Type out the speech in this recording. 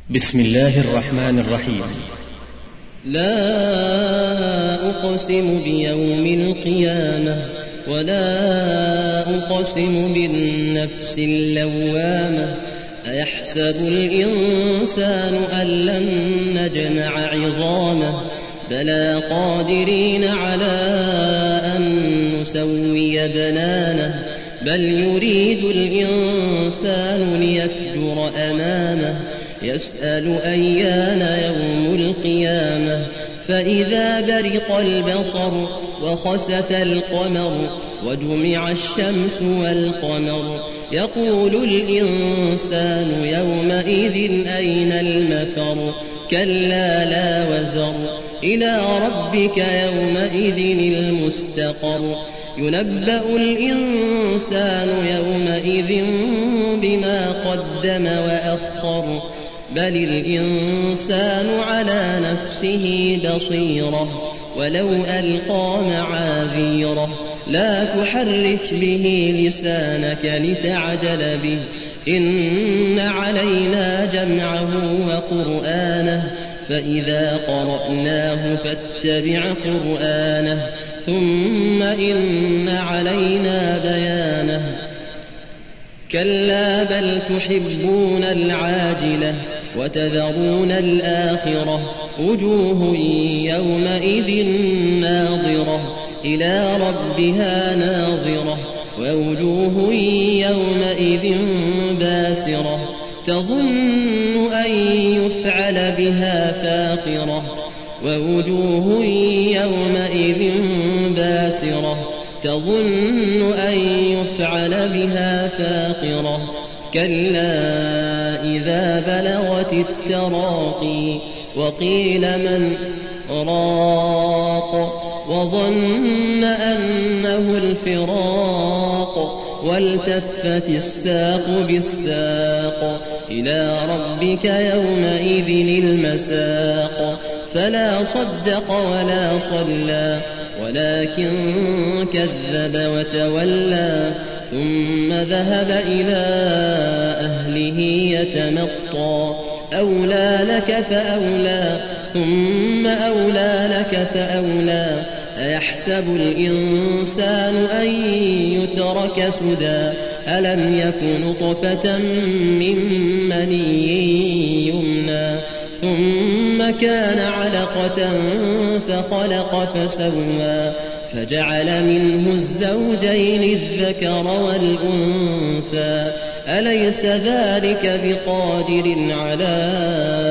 بسم الله الرحمن الرحيم. لا أقسم بيوم القيامة ولا أقسم بالنفس اللوامة أيحسب الإنسان أن لن نجمع عظامه بلى قادرين على أن نسوي بنانه بل يريد الإنسان ليفجر أمامه يسأل أيان يوم القيامة فإذا برق البصر وخسف القمر وجمع الشمس والقمر يقول الإنسان يومئذ أين المفر كلا لا وزر إلى ربك يومئذ المستقر ينبأ الإنسان يومئذ بما قدم وأخر بل الإنسان على نفسه بصيرة ولو ألقى معاذيره لا تحرك به لسانك لتعجل به إن علينا جمعه وقرآنه فإذا قرأناه فاتبع قرآنه ثم إن علينا بيانه كلا بل تحبون العاجلة وتذرون الآخرة وجوه يومئذ ناظرة إلى ربها ناظرة ووجوه يومئذ باسرة تظن أن يفعل بها فاقرة ووجوه يومئذ باسرة تظن أن يفعل بها فاقرة كلا إذا بلغت التراقي وقيل من راق وظن أنه الفراق والتفت الساق بالساق إلى ربك يومئذ المساق فلا صدق ولا صلى ولكن كذب وتولى ثم ذهب إلى أهله يتمطى أولى لك فأولى ثم أولى لك فأولى أيحسب الإنسان أن يترك سدى ألم يك نطفة من مني يمنى ثم كان علقة فخلق فسوى فجعل منه الزوجين الذكر والأنثى أليس ذلك بقادر على